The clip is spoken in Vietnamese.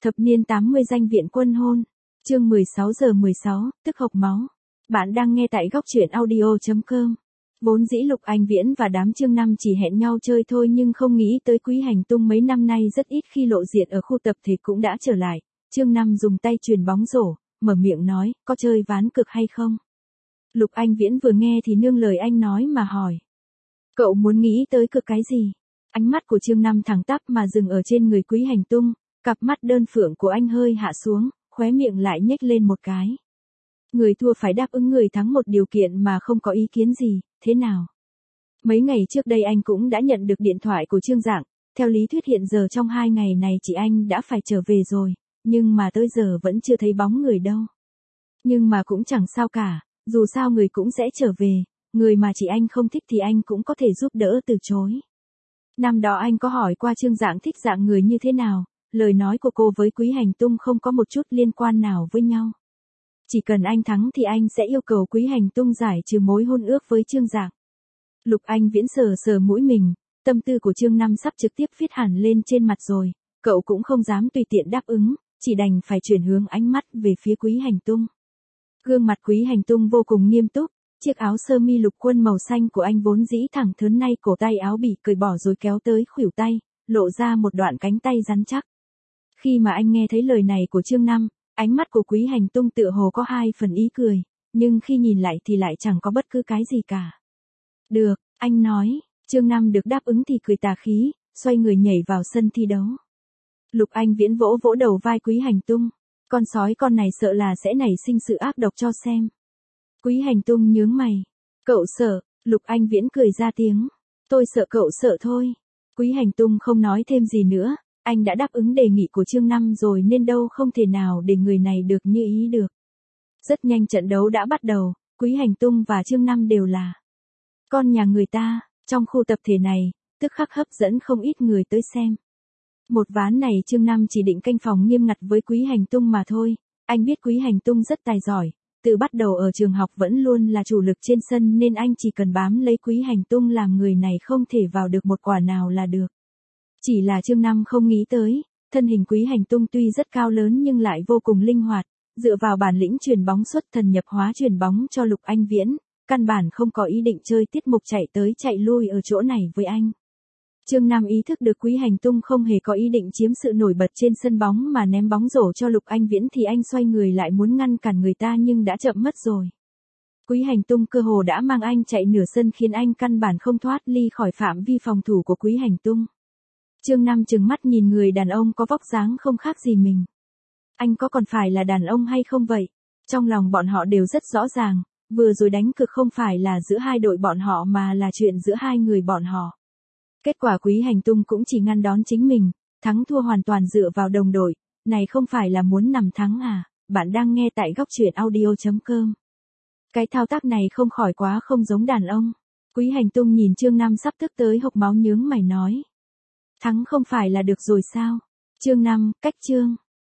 Thập niên 80 danh viện quân hôn. Chương 16:16, tức hộc máu. Bạn đang nghe tại góc truyện audio.com. Vốn dĩ Lục Anh Viễn và đám Chương Năm chỉ hẹn nhau chơi thôi nhưng không nghĩ tới Quý Hành Tung mấy năm nay rất ít khi lộ diện ở khu tập thể cũng đã trở lại. Chương Năm dùng tay chuyền bóng rổ, mở miệng nói, có chơi ván cược hay không? Lục Anh Viễn vừa nghe thì nương lời anh nói mà hỏi. Cậu muốn nghĩ tới cược cái gì? Ánh mắt của Chương Năm thẳng tắp mà dừng ở trên người Quý Hành Tung, cặp mắt đơn phượng của anh hơi hạ xuống, khóe miệng lại nhếch lên một cái. Người thua phải đáp ứng người thắng một điều kiện mà không có ý kiến gì, thế nào? Mấy ngày trước đây anh cũng đã nhận được điện thoại của Trương Dạng, theo lý thuyết hiện giờ trong 2 ngày này chị anh đã phải trở về rồi, nhưng mà tới giờ vẫn chưa thấy bóng người đâu. Nhưng mà cũng chẳng sao cả, dù sao người cũng sẽ trở về, người mà chị anh không thích thì anh cũng có thể giúp đỡ từ chối. Năm đó anh có hỏi qua Trương Dạng thích dạng người như thế nào, lời nói của cô với Quý Hành Tung không có một chút liên quan nào với nhau. Chỉ cần anh thắng thì anh sẽ yêu cầu Quý Hành Tung giải trừ mối hôn ước với Trương Dạng. Lục Anh Viễn sờ sờ mũi mình, tâm tư của Chương Năm sắp trực tiếp viết hẳn lên trên mặt rồi, cậu cũng không dám tùy tiện đáp ứng, chỉ đành phải chuyển hướng ánh mắt về phía Quý Hành Tung. Gương mặt Quý Hành Tung vô cùng nghiêm túc, chiếc áo sơ mi lục quân màu xanh của anh vốn dĩ thẳng thớn nay cổ tay áo bị cởi bỏ rồi kéo tới khuỷu tay, lộ ra một đoạn cánh tay rắn chắc. Khi mà anh nghe thấy lời này của Chương Năm, ánh mắt của Quý Hành Tung tựa hồ có 2 phần ý cười, nhưng khi nhìn lại thì lại chẳng có bất cứ cái gì cả. Được, anh nói. Chương Năm được đáp ứng thì cười tà khí, xoay người nhảy vào sân thi đấu. Lục Anh Viễn vỗ vỗ đầu vai Quý Hành Tung. Con sói con này sợ là sẽ nảy sinh sự ác độc cho xem. Quý Hành Tung nhướng mày. Cậu sợ? Lục Anh Viễn cười ra tiếng. Tôi sợ cậu sợ thôi. Quý Hành Tung không nói thêm gì nữa, anh đã đáp ứng đề nghị của Chương Năm rồi nên đâu không thể nào để người này được như ý được. Rất nhanh trận đấu đã bắt đầu, Quý Hành Tung và Chương Năm đều là con nhà người ta, trong khu tập thể này, tức khắc hấp dẫn không ít người tới xem. Một ván này Chương Năm chỉ định canh phòng nghiêm ngặt với Quý Hành Tung mà thôi, anh biết Quý Hành Tung rất tài giỏi, từ bắt đầu ở trường học vẫn luôn là chủ lực trên sân nên anh chỉ cần bám lấy Quý Hành Tung làm người này không thể vào được một quả nào là được. Chỉ là Chương Năm không nghĩ tới, thân hình Quý Hành Tung tuy rất cao lớn nhưng lại vô cùng linh hoạt, dựa vào bản lĩnh chuyền bóng xuất thần nhập hóa chuyền bóng cho Lục Anh Viễn, căn bản không có ý định chơi tiết mục chạy tới chạy lui ở chỗ này với anh. Chương Năm ý thức được Quý Hành Tung không hề có ý định chiếm sự nổi bật trên sân bóng mà ném bóng rổ cho Lục Anh Viễn thì anh xoay người lại muốn ngăn cản người ta nhưng đã chậm mất rồi. Quý Hành Tung cơ hồ đã mang anh chạy nửa sân khiến anh căn bản không thoát ly khỏi phạm vi phòng thủ của Quý Hành Tung. Chương Năm trừng mắt nhìn người đàn ông có vóc dáng không khác gì mình. Anh có còn phải là đàn ông hay không vậy? Trong lòng bọn họ đều rất rõ ràng, vừa rồi đánh cược không phải là giữa hai đội bọn họ mà là chuyện giữa hai người bọn họ. Kết quả Quý Hành Tung cũng chỉ ngăn đón chính mình, thắng thua hoàn toàn dựa vào đồng đội, này không phải là muốn nằm thắng à? Bạn đang nghe tại góc truyện audio.com. Cái thao tác này không khỏi quá không giống đàn ông. Quý Hành Tung nhìn Chương Năm sắp tức tới hộc máu nhướng mày nói. Thắng không phải là được rồi sao? Chương Năm, cách chương.